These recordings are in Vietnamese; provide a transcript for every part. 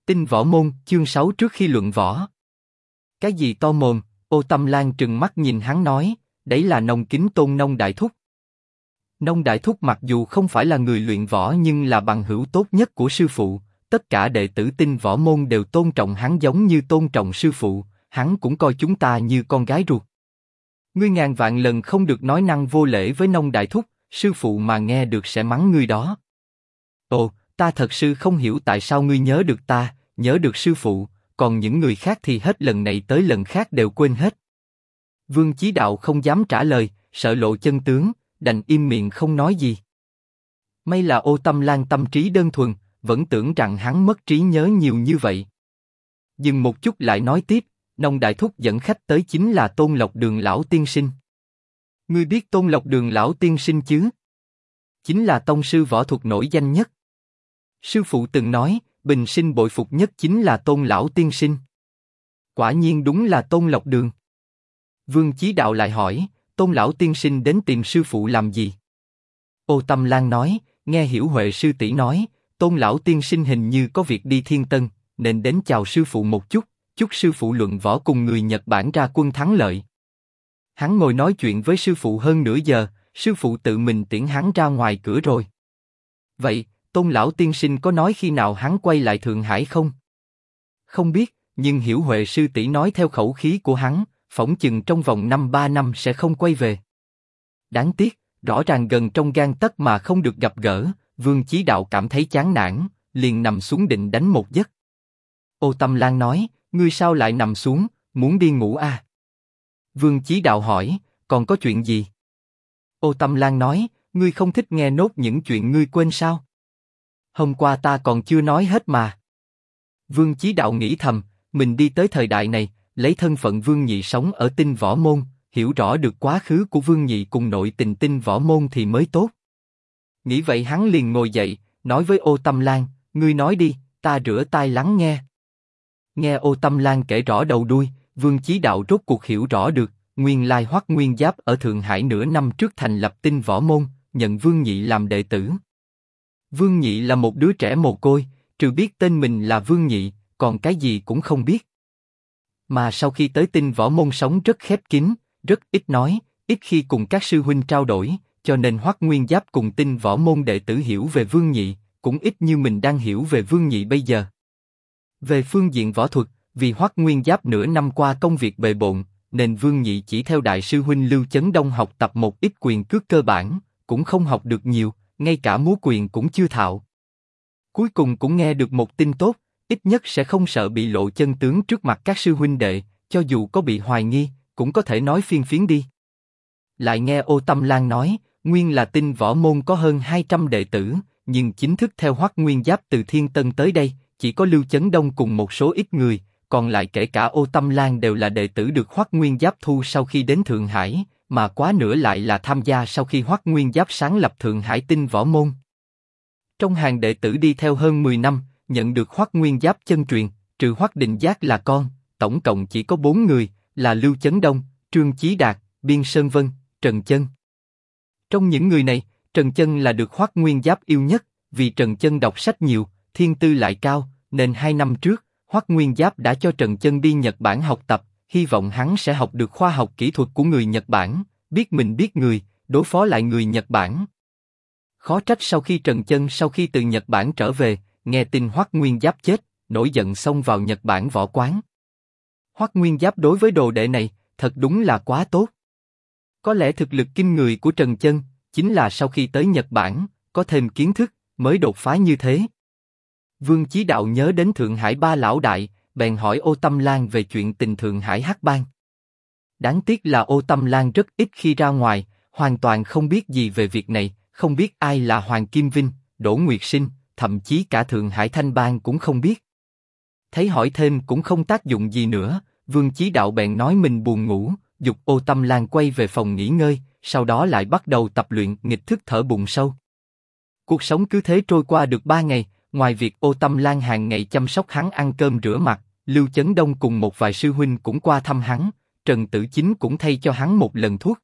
Tinh võ môn, chương 6 trước khi luận võ. Cái gì to mồm? Ô Tâm Lan trừng mắt nhìn hắn nói, đấy là Nông Kính Tôn Nông Đại Thúc. Nông Đại Thúc mặc dù không phải là người luyện võ nhưng là bằng hữu tốt nhất của sư phụ, tất cả đệ tử Tinh võ môn đều tôn trọng hắn giống như tôn trọng sư phụ, hắn cũng coi chúng ta như con gái ruột. Ngươi ngàn vạn lần không được nói năng vô lễ với Nông Đại Thúc, sư phụ mà nghe được sẽ mắng ngươi đó. Ồ, ta thật sự không hiểu tại sao ngươi nhớ được ta, nhớ được sư phụ, còn những người khác thì hết lần này tới lần khác đều quên hết. Vương Chí Đạo không dám trả lời, sợ lộ chân tướng, đành im miệng không nói gì. May là Ô Tâm Lan tâm trí đơn thuần, vẫn tưởng rằng hắn mất trí nhớ nhiều như vậy. Dừng một chút lại nói tiếp, Nông Đại Thúc dẫn khách tới chính là Tôn Lộc Đường lão tiên sinh. Ngươi biết Tôn Lộc Đường lão tiên sinh chứ? Chính là tông sư võ thuật nổi danh nhất. Sư phụ từng nói, bình sinh bội phục nhất chính là Tôn lão tiên sinh. Quả nhiên đúng là Tôn Lộc Đường. Vương Chí Đạo lại hỏi, Tôn lão tiên sinh đến tìm sư phụ làm gì? Ô Tâm Lan nói, nghe Hiểu Huệ sư tỷ nói, Tôn lão tiên sinh hình như có việc đi Thiên Tân, nên đến chào sư phụ một chút, chúc sư phụ luận võ cùng người Nhật Bản ra quân thắng lợi. Hắn ngồi nói chuyện với sư phụ hơn nửa giờ, sư phụ tự mình tiễn hắn ra ngoài cửa rồi. Vậy, Tôn lão tiên sinh có nói khi nào hắn quay lại Thượng Hải không? Không biết, nhưng Hiểu Huệ sư tỷ nói theo khẩu khí của hắn, phỏng chừng trong vòng 5-3 năm sẽ không quay về. Đáng tiếc, rõ ràng gần trong gang tấc mà không được gặp gỡ, Vương Chí Đạo cảm thấy chán nản, liền nằm xuống định đánh một giấc. Ô Tâm Lan nói, ngươi sao lại nằm xuống, muốn đi ngủ à? Vương Chí Đạo hỏi, còn có chuyện gì? Ô Tâm Lan nói, ngươi không thích nghe nốt những chuyện ngươi quên sao? Hôm qua ta còn chưa nói hết mà. Vương Chí Đạo nghĩ thầm, mình đi tới thời đại này, lấy thân phận Vương Nhị sống ở Tinh võ môn, hiểu rõ được quá khứ của Vương Nhị cùng nội tình Tinh võ môn thì mới tốt. Nghĩ vậy hắn liền ngồi dậy, nói với Ô Tâm Lan, ngươi nói đi, ta rửa tai lắng nghe. Nghe Ô Tâm Lan kể rõ đầu đuôi, Vương Chí Đạo rốt cuộc hiểu rõ được, nguyên lai Hoắc Nguyên Giáp ở Thượng Hải nửa năm trước thành lập Tinh võ môn, nhận Vương Nhị làm đệ tử. Vương Nhị là một đứa trẻ mồ côi, trừ biết tên mình là Vương Nhị, còn cái gì cũng không biết. Mà sau khi tới Tinh võ môn sống rất khép kín, rất ít nói, ít khi cùng các sư huynh trao đổi, cho nên Hoắc Nguyên Giáp cùng Tinh võ môn đệ tử hiểu về Vương Nhị, cũng ít như mình đang hiểu về Vương Nhị bây giờ. Về phương diện võ thuật, vì Hoắc Nguyên Giáp nửa năm qua công việc bề bộn, nên Vương Nhị chỉ theo đại sư huynh Lưu Chấn Đông học tập một ít quyền cước cơ bản, cũng không học được nhiều, ngay cả múa quyền cũng chưa thạo. Cuối cùng cũng nghe được một tin tốt, ít nhất sẽ không sợ bị lộ chân tướng trước mặt các sư huynh đệ, cho dù có bị hoài nghi, cũng có thể nói phiên phiến đi. Lại nghe Ô Tâm Lan nói, nguyên là Tinh võ môn có hơn 200 đệ tử, nhưng chính thức theo Hoắc Nguyên Giáp từ Thiên Tân tới đây, chỉ có Lưu Chấn Đông cùng một số ít người, còn lại kể cả Ô Tâm Lan đều là đệ tử được Hoắc Nguyên Giáp thu sau khi đến Thượng Hải, mà quá nửa lại là tham gia sau khi Hoắc Nguyên Giáp sáng lập Thượng Hải Tinh võ môn. Trong hàng đệ tử đi theo hơn 10 năm, nhận được Hoắc Nguyên Giáp chân truyền, trừ Hoắc Định Giác là con, tổng cộng chỉ có 4 người, là Lưu Chấn Đông, Trương Chí Đạt, Biên Sơn Vân, Trần Chân. Trong những người này, Trần Chân là được Hoắc Nguyên Giáp yêu nhất, vì Trần Chân đọc sách nhiều, thiên tư lại cao, nên 2 năm trước, Hoắc Nguyên Giáp đã cho Trần Chân đi Nhật Bản học tập, hy vọng hắn sẽ học được khoa học kỹ thuật của người Nhật Bản, biết mình biết người, đối phó lại người Nhật Bản. Khó trách sau khi Trần Chân sau khi từ Nhật Bản trở về, nghe tin Hoắc Nguyên Giáp chết, nổi giận xông vào Nhật Bản võ quán. Hoắc Nguyên Giáp đối với đồ đệ này, thật đúng là quá tốt. Có lẽ thực lực kinh người của Trần Chân, chính là sau khi tới Nhật Bản, có thêm kiến thức, mới đột phá như thế. Vương Chí Đạo nhớ đến Thượng Hải ba lão đại, bèn hỏi Ô Tâm Lan về chuyện tình Thượng Hải Hắc Bang. Đáng tiếc là Ô Tâm Lan rất ít khi ra ngoài, hoàn toàn không biết gì về việc này, không biết ai là Hoàng Kim Vinh, Đỗ Nguyệt Sinh, thậm chí cả Thượng Hải Thanh Bang cũng không biết. Thấy hỏi thêm cũng không tác dụng gì nữa, Vương Chí Đạo bèn nói mình buồn ngủ, giục Ô Tâm Lan quay về phòng nghỉ ngơi, sau đó lại bắt đầu tập luyện nghịch thức thở bụng sâu. Cuộc sống cứ thế trôi qua được 3 ngày, ngoài việc Ô Tâm Lan hàng ngày chăm sóc hắn ăn cơm rửa mặt, Lưu Chấn Đông cùng một vài sư huynh cũng qua thăm hắn, Trần Tử Chính cũng thay cho hắn một lần thuốc.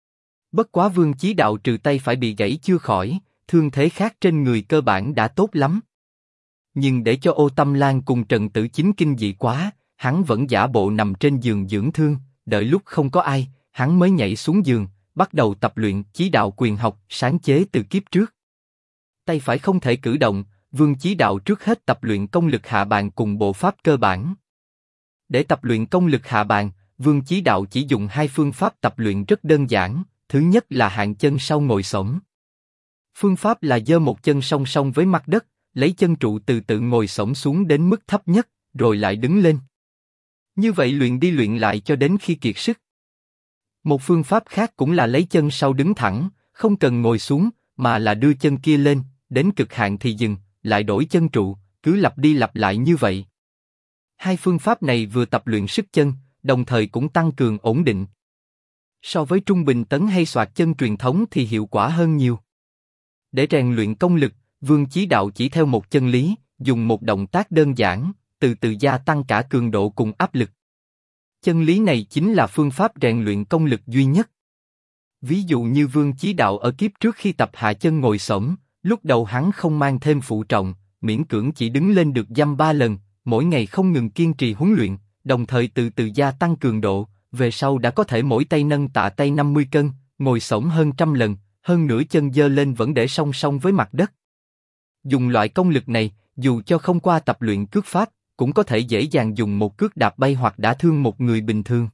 Bất quá Vương Chí Đạo trừ tay phải bị gãy chưa khỏi, thương thế khác trên người cơ bản đã tốt lắm. nhưng để cho Ô Tâm Lan cùng Trần Tử Chính kinh dị quá, hắn vẫn giả bộ nằm trên giường dưỡng thương, đợi lúc không có ai, hắn mới nhảy xuống giường, bắt đầu tập luyện Chí Đạo quyền học sáng chế từ kiếp trước. Tay phải không thể cử động, Vương Chí Đạo trước hết tập luyện công lực hạ bàn cùng bộ pháp cơ bản. Để tập luyện công lực hạ bàn, Vương Chí Đạo chỉ dùng hai phương pháp tập luyện rất đơn giản. Thứ nhất là hạng chân sau ngồi xổm. Phương pháp là giơ một chân song song với mặt đất, lấy chân trụ từ từ ngồi xổm xuống đến mức thấp nhất, rồi lại đứng lên. Như vậy luyện đi luyện lại cho đến khi kiệt sức. Một phương pháp khác cũng là lấy chân sau đứng thẳng, không cần ngồi xuống, mà là đưa chân kia lên, đến cực hạn thì dừng, lại đổi chân trụ, cứ lặp đi lặp lại như vậy. Hai phương pháp này vừa tập luyện sức chân, đồng thời cũng tăng cường ổn định. So với trung bình tấn hay xoạc chân truyền thống thì hiệu quả hơn nhiều. Để rèn luyện công lực, Vương Chí Đạo chỉ theo một chân lý, dùng một động tác đơn giản, từ từ gia tăng cả cường độ cùng áp lực. Chân lý này chính là phương pháp rèn luyện công lực duy nhất. Ví dụ như Vương Chí Đạo ở kiếp trước khi tập hạ chân ngồi xổm, lúc đầu hắn không mang thêm phụ trọng, miễn cưỡng chỉ đứng lên được dăm 3 lần, mỗi ngày không ngừng kiên trì huấn luyện, đồng thời từ từ gia tăng cường độ. Về sau đã có thể mỗi tay nâng tạ tay 50 cân, ngồi xổm hơn 100 lần, hơn nửa chân giơ lên vẫn để song song với mặt đất. Dùng loại công lực này, dù cho không qua tập luyện cước pháp, cũng có thể dễ dàng dùng một cước đạp bay hoặc đả thương một người bình thường.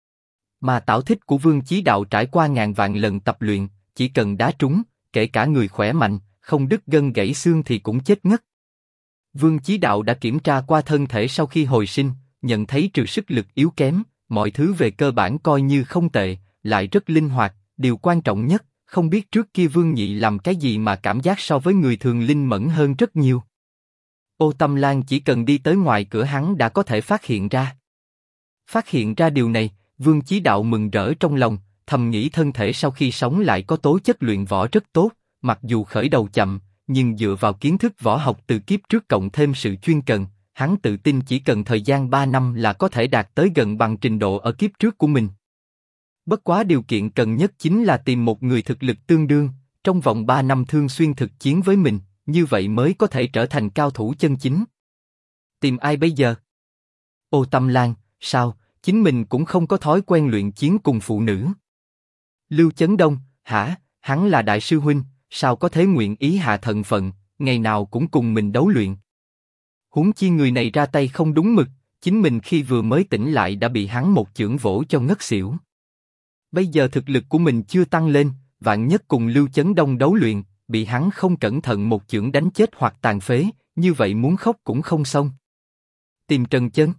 Mà tảo thích của Vương Chí Đạo trải qua ngàn vạn lần tập luyện, chỉ cần đá trúng, kể cả người khỏe mạnh, không đứt gân gãy xương thì cũng chết ngất. Vương Chí Đạo đã kiểm tra qua thân thể sau khi hồi sinh, nhận thấy trừ sức lực yếu kém, mọi thứ về cơ bản coi như không tệ, lại rất linh hoạt. Điều quan trọng nhất, không biết trước kia Vương Nhị làm cái gì mà cảm giác so với người thường linh mẫn hơn rất nhiều. Ô Tâm Lan chỉ cần đi tới ngoài cửa hắn đã có thể phát hiện ra. Phát hiện ra điều này, Vương Chí Đạo mừng rỡ trong lòng, thầm nghĩ thân thể sau khi sống lại có tố chất luyện võ rất tốt, mặc dù khởi đầu chậm, nhưng dựa vào kiến thức võ học từ kiếp trước cộng thêm sự chuyên cần, hắn tự tin chỉ cần thời gian 3 năm là có thể đạt tới gần bằng trình độ ở kiếp trước của mình. Bất quá điều kiện cần nhất chính là tìm một người thực lực tương đương, trong vòng 3 năm thường xuyên thực chiến với mình, như vậy mới có thể trở thành cao thủ chân chính. Tìm ai bây giờ? Ô Tâm Lan, sao, chính mình cũng không có thói quen luyện chiến cùng phụ nữ. Lưu Chấn Đông, hả, hắn là đại sư huynh, sao có thể nguyện ý hạ thần phận, ngày nào cũng cùng mình đấu luyện. Huống chi người này ra tay không đúng mực, chính mình khi vừa mới tỉnh lại đã bị hắn một chưởng vỗ cho ngất xỉu. Bây giờ thực lực của mình chưa tăng lên, vạn nhất cùng Lưu Chấn Đông đấu luyện, bị hắn không cẩn thận một chưởng đánh chết hoặc tàn phế, như vậy muốn khóc cũng không xong. Tìm Trần Chân.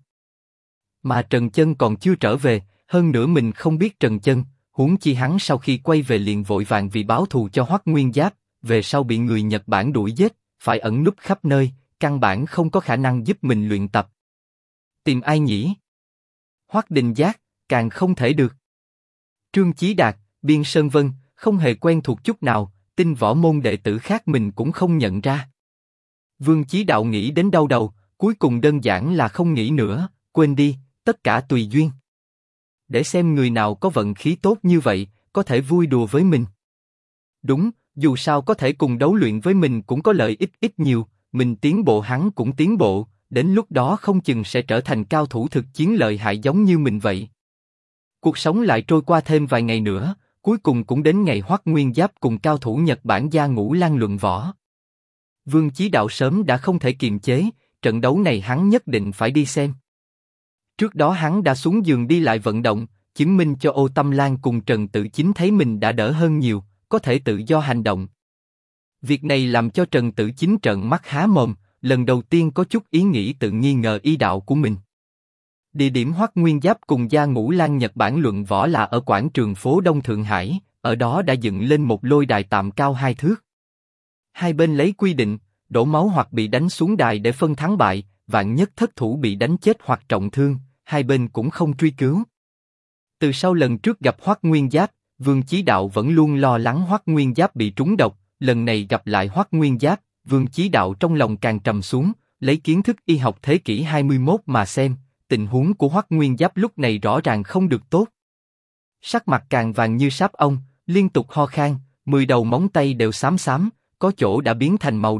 Mà Trần Chân còn chưa trở về, hơn nữa mình không biết Trần Chân, huống chi hắn sau khi quay về liền vội vàng vì báo thù cho Hoắc Nguyên Giáp, về sau bị người Nhật Bản đuổi giết, phải ẩn núp khắp nơi, căn bản không có khả năng giúp mình luyện tập. Tìm ai nhỉ? Hoắc Đình Giác, càng không thể được. Trương Chí Đạt, Biên Sơn Vân, không hề quen thuộc chút nào, tin võ môn đệ tử khác mình cũng không nhận ra. Vương Chí Đạo nghĩ đến đau đầu, cuối cùng đơn giản là không nghĩ nữa, quên đi, tất cả tùy duyên. Để xem người nào có vận khí tốt như vậy, có thể vui đùa với mình. Đúng, dù sao có thể cùng đấu luyện với mình cũng có lợi ích ít nhiều, mình tiến bộ hắn cũng tiến bộ, đến lúc đó không chừng sẽ trở thành cao thủ thực chiến lợi hại giống như mình vậy. Cuộc sống lại trôi qua thêm vài ngày nữa, cuối cùng cũng đến ngày Hoắc Nguyên Giáp cùng cao thủ Nhật Bản Gia Ngũ Lan luận võ. Vương Chí Đạo sớm đã không thể kiềm chế, trận đấu này hắn nhất định phải đi xem. Trước đó hắn đã xuống giường đi lại vận động, chứng minh cho Ô Tâm Lan cùng Trần Tử Chính thấy mình đã đỡ hơn nhiều, có thể tự do hành động. Việc này làm cho Trần Tử Chính trợn mắt há mồm, lần đầu tiên có chút ý nghĩ tự nghi ngờ y đạo của mình. Địa điểm Hoắc Nguyên Giáp cùng Gia Ngũ Lan Nhật Bản luận võ là ở quảng trường phố Đông Thượng Hải, ở đó đã dựng lên một lôi đài tạm cao 2 thước. Hai bên lấy quy định, đổ máu hoặc bị đánh xuống đài để phân thắng bại, vạn nhất thất thủ bị đánh chết hoặc trọng thương, hai bên cũng không truy cứu. Từ sau lần trước gặp Hoắc Nguyên Giáp, Vương Chí Đạo vẫn luôn lo lắng Hoắc Nguyên Giáp bị trúng độc, lần này gặp lại Hoắc Nguyên Giáp, Vương Chí Đạo trong lòng càng trầm xuống, lấy kiến thức y học thế kỷ 21 mà xem, tình huống của Hoắc Nguyên Giáp lúc này rõ ràng không được tốt. Sắc mặt càng vàng như sáp ong, liên tục ho khan, 10 đầu móng tay đều xám xám, có chỗ đã biến thành màu đen,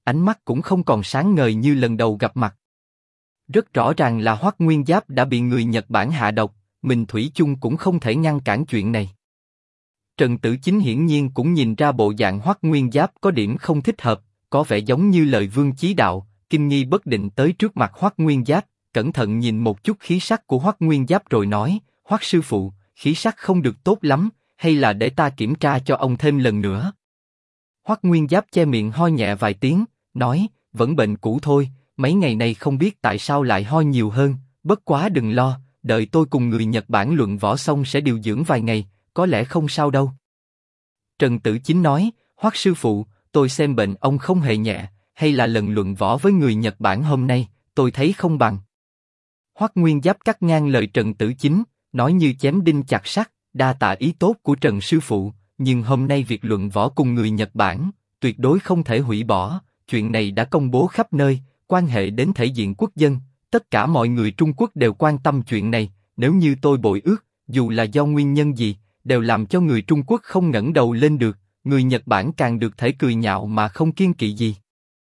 ánh mắt cũng không còn sáng ngời như lần đầu gặp mặt. Rất rõ ràng là Hoắc Nguyên Giáp đã bị người Nhật Bản hạ độc, mình thủy chung cũng không thể ngăn cản chuyện này. Trần Tử Chính hiển nhiên cũng nhìn ra bộ dạng Hoắc Nguyên Giáp có điểm không thích hợp, có vẻ giống như lời Vương Chí Đạo, kinh nghi bất định tới trước mặt Hoắc Nguyên Giáp, cẩn thận nhìn một chút khí sắc của Hoắc Nguyên Giáp rồi nói, Hoắc sư phụ, khí sắc không được tốt lắm, hay là để ta kiểm tra cho ông thêm lần nữa. Hoắc Nguyên Giáp che miệng ho nhẹ vài tiếng, nói, vẫn bệnh cũ thôi, mấy ngày nay không biết tại sao lại ho nhiều hơn, bất quá đừng lo, đợi tôi cùng người Nhật Bản luận võ xong sẽ điều dưỡng vài ngày, có lẽ không sao đâu. Trần Tử Chính nói, Hoắc sư phụ, tôi xem bệnh ông không hề nhẹ, hay là lần luận võ với người Nhật Bản hôm nay, tôi thấy không bằng. Hoắc Nguyên Giáp cắt ngang lời Trần Tử Chính, nói như chém đinh chặt sắt, đa tạ ý tốt của Trần sư phụ, nhưng hôm nay việc luận võ cùng người Nhật Bản, tuyệt đối không thể hủy bỏ, chuyện này đã công bố khắp nơi, quan hệ đến thể diện quốc dân, tất cả mọi người Trung Quốc đều quan tâm chuyện này, nếu như tôi bội ước, dù là do nguyên nhân gì, đều làm cho người Trung Quốc không ngẩng đầu lên được, người Nhật Bản càng được thể cười nhạo mà không kiêng kỵ gì.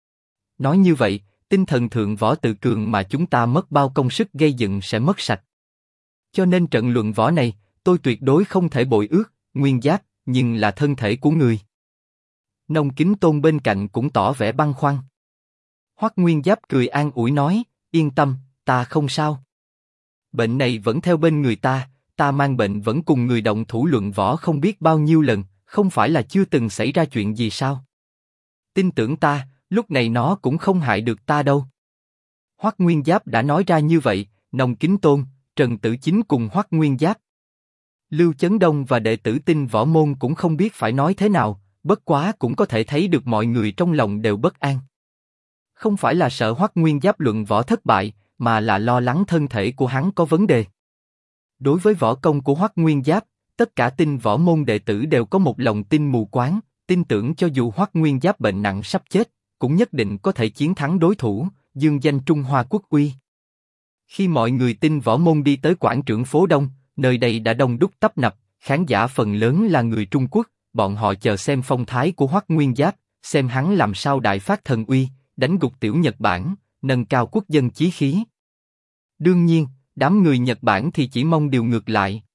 Nói như vậy, tinh thần thượng võ tự cường mà chúng ta mất bao công sức gây dựng sẽ mất sạch. Cho nên trận luận võ này, tôi tuyệt đối không thể bội ước, Nguyên Giáp, nhưng là thân thể của người. Nông Kính Tôn bên cạnh cũng tỏ vẻ băn khoăn. Hoắc Nguyên Giáp cười an ủi nói, yên tâm, ta không sao. Bệnh này vẫn theo bên người ta mang bệnh vẫn cùng người động thủ luận võ không biết bao nhiêu lần, không phải là chưa từng xảy ra chuyện gì sao? Tin tưởng ta, lúc này nó cũng không hại được ta đâu. Hoắc Nguyên Giáp đã nói ra như vậy, Nông Kính Tôn, Trần Tử Chính cùng Hoắc Nguyên Giáp, Lưu Chấn Đông và đệ tử Tinh Võ Môn cũng không biết phải nói thế nào, bất quá cũng có thể thấy được mọi người trong lòng đều bất an. Không phải là sợ Hoắc Nguyên Giáp luận võ thất bại, mà là lo lắng thân thể của hắn có vấn đề. Đối với võ công của Hoắc Nguyên Giáp, tất cả Tinh Võ Môn đệ tử đều có một lòng tin mù quáng, tin tưởng cho dù Hoắc Nguyên Giáp bệnh nặng sắp chết, cũng nhất định có thể chiến thắng đối thủ, dương danh Trung Hoa quốc uy. Khi mọi người Tinh Võ Môn đi tới quảng trường phố Đông, nơi đây đã đông đúc tấp nập, khán giả phần lớn là người Trung Quốc, bọn họ chờ xem phong thái của Hoắc Nguyên Giáp, xem hắn làm sao đại phát thần uy, đánh gục tiểu Nhật Bản, nâng cao quốc dân chí khí. Đương nhiên, đám người Nhật Bản thì chỉ mong điều ngược lại,